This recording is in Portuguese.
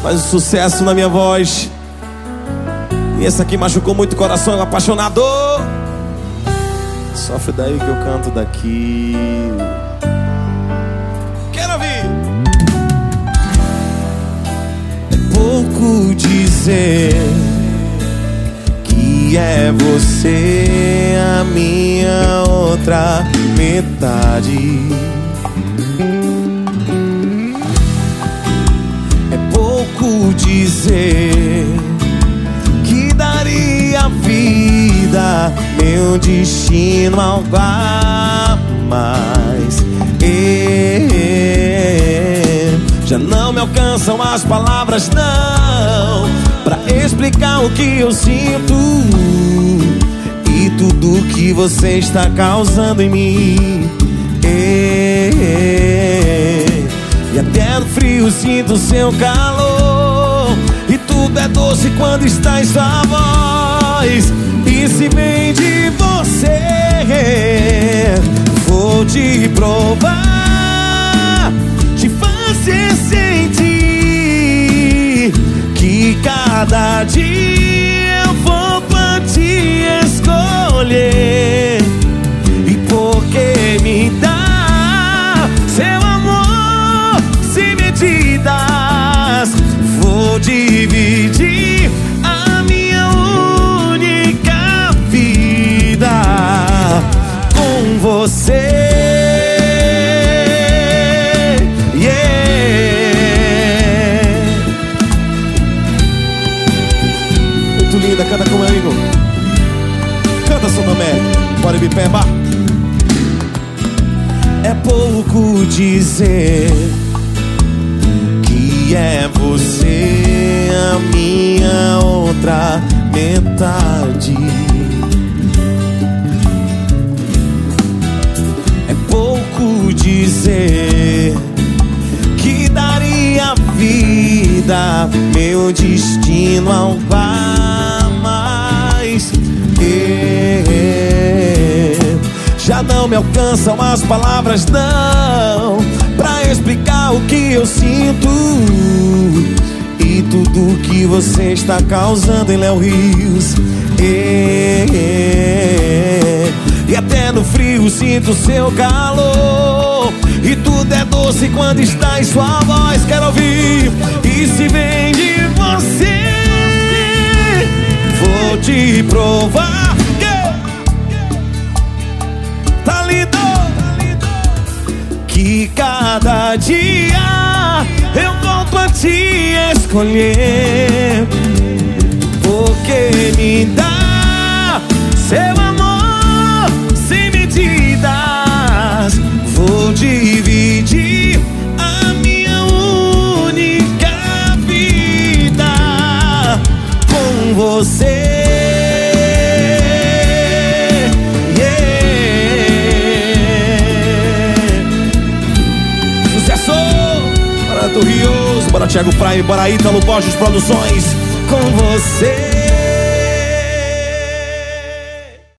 Faz o sucesso na minha voz. E essa aqui machucou muito o coração, apaixonado. Sofre daí que eu canto daqui. Quero ouvir. É pouco dizer que é você a minha outra metade. É pouco dizer que daria a vida, meu destino algo a mais. Já não me alcançam as palavras, não, pra explicar o que eu sinto e tudo que você está causando em mim. E até no frio sinto seu calor, e tudo é doce quando está em sua voz. E se vem de você, vou te provar, te fazer sentir que cada dia eu vou pra te escolher. E porque me dá seu amor sem medidas, vou dividir a minha única vida com você. Muito linda, canta comigo. Canta, São Tomé, bora me pemba. É pouco dizer que é você a minha outra metade. É pouco dizer que daria a vida, meu destino algo a mais. Já não me alcançam as palavras, não, pra explicar o que eu sinto e tudo que você está causando em Léo Rios. E até no frio sinto seu calor, e tudo é doce quando está em sua voz. Quero ouvir. E se vem de você, vou te provar. Tá lindo? Que cada dia eu volto a te escolher, porque me dá seu amor sem medidas, vou dividir a minha única vida com você. Bora Rios, bora Thiago Prime, bora Ítalo Borges Produções, com você.